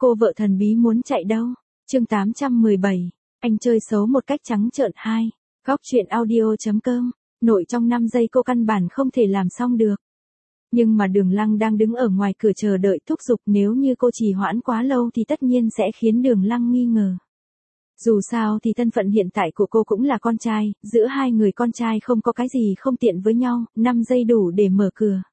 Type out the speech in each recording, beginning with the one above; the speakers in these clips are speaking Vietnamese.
Cô vợ thần bí muốn chạy đâu? Chương 817. Anh chơi xấu một cách trắng trợn 2. Góc truyện audio.com. Nội trong 5 giây cô căn bản không thể làm xong được. Nhưng mà Đường Lăng đang đứng ở ngoài cửa chờ đợi thúc giục, nếu như cô trì hoãn quá lâu thì tất nhiên sẽ khiến Đường Lăng nghi ngờ. Dù sao thì thân phận hiện tại của cô cũng là con trai, giữa hai người con trai không có cái gì không tiện với nhau, 5 giây đủ để mở cửa.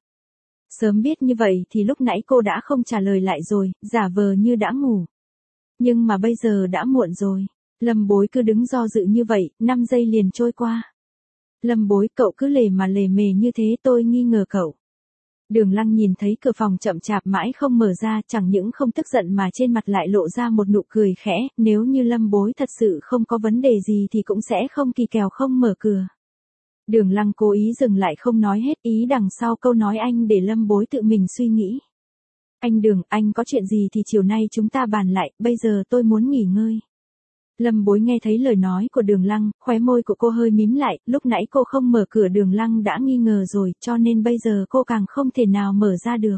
Sớm biết như vậy thì lúc nãy cô đã không trả lời lại rồi, giả vờ như đã ngủ. Nhưng mà bây giờ đã muộn rồi. Lâm Bối cứ đứng do dự như vậy, 5 giây liền trôi qua. Lâm Bối, cậu cứ lề mề như thế, tôi nghi ngờ cậu. Đường Lăng nhìn thấy cửa phòng chậm chạp mãi không mở ra, chẳng những không tức giận mà trên mặt lại lộ ra một nụ cười khẽ, nếu như Lâm Bối thật sự không có vấn đề gì thì cũng sẽ không kỳ kèo không mở cửa. Đường Lăng cố ý dừng lại không nói hết, ý đằng sau câu nói anh để Lâm Bối tự mình suy nghĩ. Anh Đường, anh có chuyện gì thì chiều nay chúng ta bàn lại, bây giờ tôi muốn nghỉ ngơi. Lâm Bối nghe thấy lời nói của Đường Lăng, khóe môi của cô hơi mím lại, lúc nãy cô không mở cửa Đường Lăng đã nghi ngờ rồi, cho nên bây giờ cô càng không thể nào mở ra được.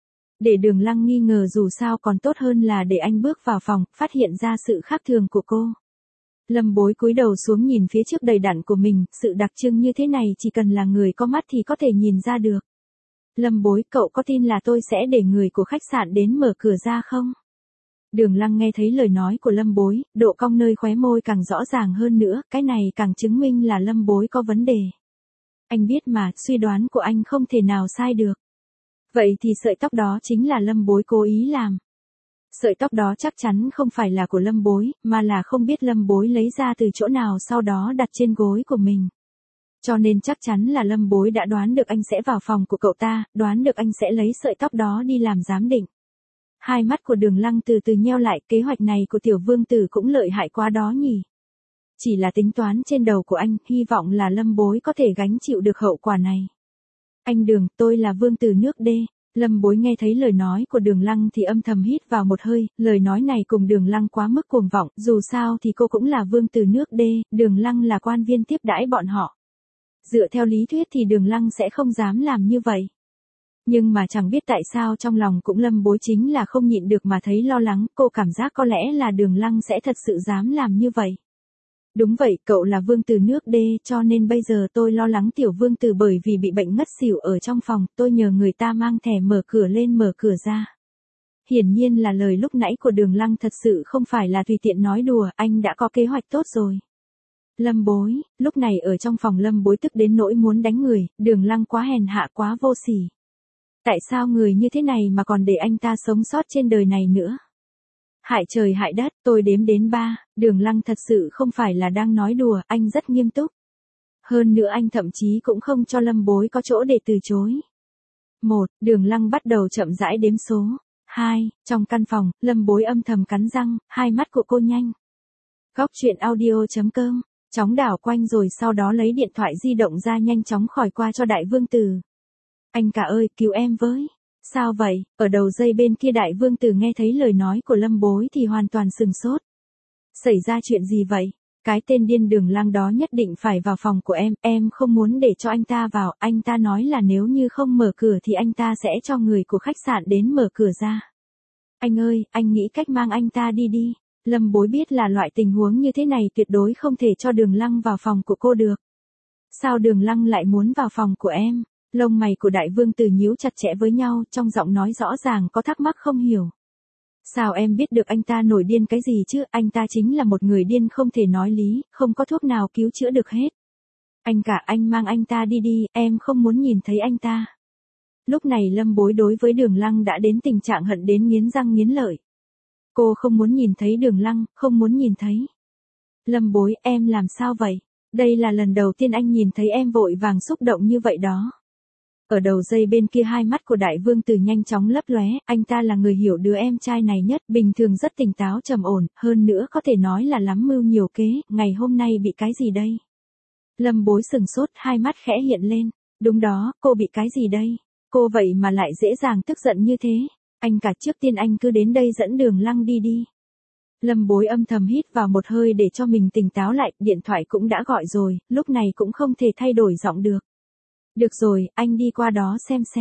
Để Đường Lăng nghi ngờ dù sao còn tốt hơn là để anh bước vào phòng, phát hiện ra sự khác thường của cô. Lâm Bối cúi đầu xuống nhìn phía trước đầy đặn của mình, sự đặc trưng như thế này chỉ cần là người có mắt thì có thể nhìn ra được. Lâm Bối, cậu có tin là tôi sẽ để người của khách sạn đến mở cửa ra không? Đường Lăng nghe thấy lời nói của Lâm Bối, độ cong nơi khóe môi càng rõ ràng hơn nữa, cái này càng chứng minh là Lâm Bối có vấn đề. Anh biết mà, suy đoán của anh không thể nào sai được. Vậy thì sợi tóc đó chính là Lâm Bối cố ý làm. Sợi tóc đó chắc chắn không phải là của Lâm Bối, mà là không biết Lâm Bối lấy ra từ chỗ nào sau đó đặt trên gối của mình. Cho nên chắc chắn là Lâm Bối đã đoán được anh sẽ vào phòng của cậu ta, đoán được anh sẽ lấy sợi tóc đó đi làm giám định. Hai mắt của Đường Lăng từ từ nheo lại, kế hoạch này của tiểu vương tử cũng lợi hại quá đó nhỉ. Chỉ là tính toán trên đầu của anh, hy vọng là Lâm Bối có thể gánh chịu được hậu quả này. Anh Đường, tôi là vương tử nước D. Lâm Bối nghe thấy lời nói của Đường Lăng thì âm thầm hít vào một hơi, lời nói này cùng Đường Lăng quá mức cuồng vọng, dù sao thì cô cũng là vương tử nước D, Đường Lăng là quan viên tiếp đãi bọn họ. Dựa theo lý thuyết thì Đường Lăng sẽ không dám làm như vậy. Nhưng mà chẳng biết tại sao trong lòng cũng Lâm Bối chính là không nhịn được mà thấy lo lắng, cô cảm giác có lẽ là Đường Lăng sẽ thật sự dám làm như vậy. Đúng vậy, cậu là vương tử nước D, cho nên bây giờ tôi lo lắng tiểu vương tử bởi vì bị bệnh ngất xỉu ở trong phòng, tôi nhờ người ta mang thẻ mở cửa lên mở cửa ra. Hiển nhiên là lời lúc nãy của Đường Lăng thật sự không phải là tùy tiện nói đùa, anh đã có kế hoạch tốt rồi. Lâm Bối, lúc này ở trong phòng Lâm Bối tức đến nỗi muốn đánh người, Đường Lăng quá hèn hạ quá vô sỉ. Tại sao người như thế này mà còn để anh ta sống sót trên đời này nữa? Hại trời hại đất, tôi đếm đến 3, Đường Lăng thật sự không phải là đang nói đùa, anh rất nghiêm túc. Hơn nữa anh thậm chí cũng không cho Lâm Bối có chỗ để từ chối. 1, Đường Lăng bắt đầu chậm rãi đếm số. 2, trong căn phòng, Lâm Bối âm thầm cắn răng, hai mắt của cô nhanh. Góc truyện audio.com, chóng đảo quanh rồi sau đó lấy điện thoại di động ra nhanh chóng khỏi qua cho đại vương tử. Anh cả ơi, cứu em với. Sao vậy? Ở đầu dây bên kia đại vương tử nghe thấy lời nói của Lâm Bối thì hoàn toàn sừng sốt. Xảy ra chuyện gì vậy? Cái tên điên Đường Lăng đó nhất định phải vào phòng của em không muốn để cho anh ta vào, anh ta nói là nếu như không mở cửa thì anh ta sẽ cho người của khách sạn đến mở cửa ra. Anh ơi, anh nghĩ cách mang anh ta đi đi. Lâm Bối biết là loại tình huống như thế này tuyệt đối không thể cho Đường Lăng vào phòng của cô được. Sao Đường Lăng lại muốn vào phòng của em? Lông mày của đại vương tử nhíu chặt chẽ với nhau, trong giọng nói rõ ràng có thắc mắc không hiểu. Sao em biết được anh ta nổi điên cái gì chứ, anh ta chính là một người điên không thể nói lý, không có thuốc nào cứu chữa được hết. Anh cả, anh mang anh ta đi đi, em không muốn nhìn thấy anh ta. Lúc này Lâm Bối đối với Đường Lăng đã đến tình trạng hận đến nghiến răng nghiến lợi. Cô không muốn nhìn thấy Đường Lăng, không muốn nhìn thấy. Lâm Bối, em làm sao vậy? Đây là lần đầu tiên anh nhìn thấy em vội vàng xúc động như vậy đó. Ở đầu dây bên kia hai mắt của đại vương tử nhanh chóng lấp lóe, anh ta là người hiểu đứa em trai này nhất, bình thường rất tỉnh táo trầm ổn, hơn nữa có thể nói là lắm mưu nhiều kế, ngày hôm nay bị cái gì đây? Lâm Bối sừng sốt, hai mắt khẽ hiện lên, đúng đó, cô bị cái gì đây? Cô vậy mà lại dễ dàng tức giận như thế, anh cả trước tiên anh cứ đến đây dẫn Đường Lăng đi đi. Lâm Bối âm thầm hít vào một hơi để cho mình tỉnh táo lại, điện thoại cũng đã gọi rồi, lúc này cũng không thể thay đổi giọng được. Được rồi, anh đi qua đó xem.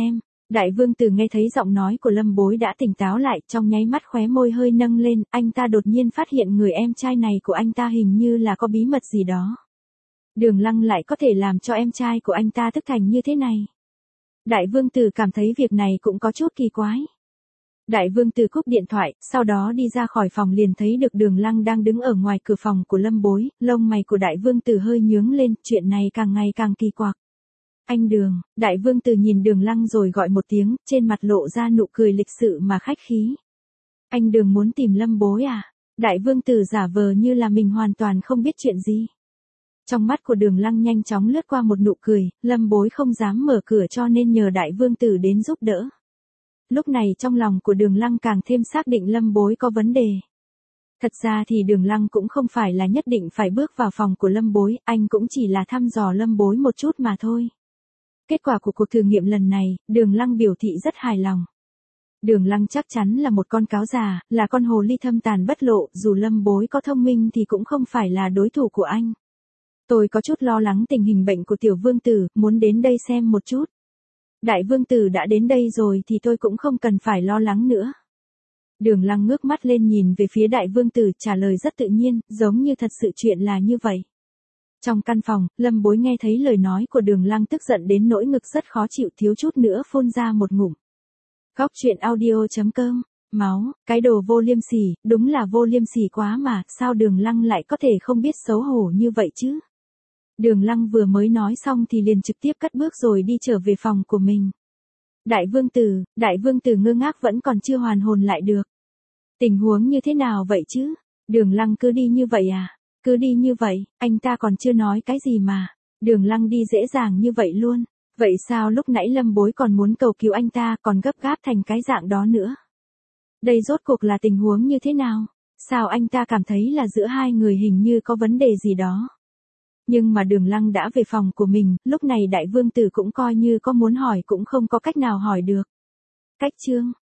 Đại vương tử nghe thấy giọng nói của Lâm Bối đã tỉnh táo lại, trong nháy mắt khóe môi hơi nâng lên, anh ta đột nhiên phát hiện người em trai này của anh ta hình như là có bí mật gì đó. Đường Lăng lại có thể làm cho em trai của anh ta thức thành như thế này. Đại vương tử cảm thấy việc này cũng có chút kỳ quái. Đại vương tử cúp điện thoại, sau đó đi ra khỏi phòng liền thấy được Đường Lăng đang đứng ở ngoài cửa phòng của Lâm Bối, lông mày của đại vương tử hơi nhướng lên, chuyện này càng ngày càng kỳ quặc. Anh Đường, đại vương tử nhìn Đường Lăng rồi gọi một tiếng, trên mặt lộ ra nụ cười lịch sự mà khách khí. Anh Đường muốn tìm Lâm Bối à? Đại vương tử giả vờ như là mình hoàn toàn không biết chuyện gì. Trong mắt của Đường Lăng nhanh chóng lướt qua một nụ cười, Lâm Bối không dám mở cửa cho nên nhờ đại vương tử đến giúp đỡ. Lúc này trong lòng của Đường Lăng càng thêm xác định Lâm Bối có vấn đề. Thật ra thì Đường Lăng cũng không phải là nhất định phải bước vào phòng của Lâm Bối, anh cũng chỉ là thăm dò Lâm Bối một chút mà thôi. Kết quả của cuộc thử nghiệm lần này, Đường Lăng biểu thị rất hài lòng. Đường Lăng chắc chắn là một con cáo già, là con hồ ly thâm tàn bất lộ, dù Lâm Bối có thông minh thì cũng không phải là đối thủ của anh. Tôi có chút lo lắng tình hình bệnh của tiểu vương tử, muốn đến đây xem một chút. Đại vương tử đã đến đây rồi thì tôi cũng không cần phải lo lắng nữa. Đường Lăng ngước mắt lên nhìn về phía đại vương tử, trả lời rất tự nhiên, giống như thật sự chuyện là như vậy. Trong căn phòng, Lâm Bối nghe thấy lời nói của Đường Lăng tức giận đến nỗi ngực rất khó chịu, thiếu chút nữa phun ra một ngụm. Góc truyện audio.com, máu, cái đồ vô liêm sỉ, đúng là vô liêm sỉ quá mà, sao Đường Lăng lại có thể không biết xấu hổ như vậy chứ? Đường Lăng vừa mới nói xong thì liền trực tiếp cất bước rồi đi trở về phòng của mình. Đại vương tử ngơ ngác vẫn còn chưa hoàn hồn lại được. Tình huống như thế nào vậy chứ? Đường Lăng cứ đi như vậy à? Cứ đi như vậy, anh ta còn chưa nói cái gì mà. Đường Lăng đi dễ dàng như vậy luôn. Vậy sao lúc nãy Lâm Bối còn muốn cầu cứu anh ta còn gấp gáp thành cái dạng đó nữa? Đây rốt cuộc là tình huống như thế nào? Sao anh ta cảm thấy là giữa hai người hình như có vấn đề gì đó? Nhưng mà Đường Lăng đã về phòng của mình, lúc này đại vương tử cũng coi như có muốn hỏi cũng không có cách nào hỏi được. Cách chương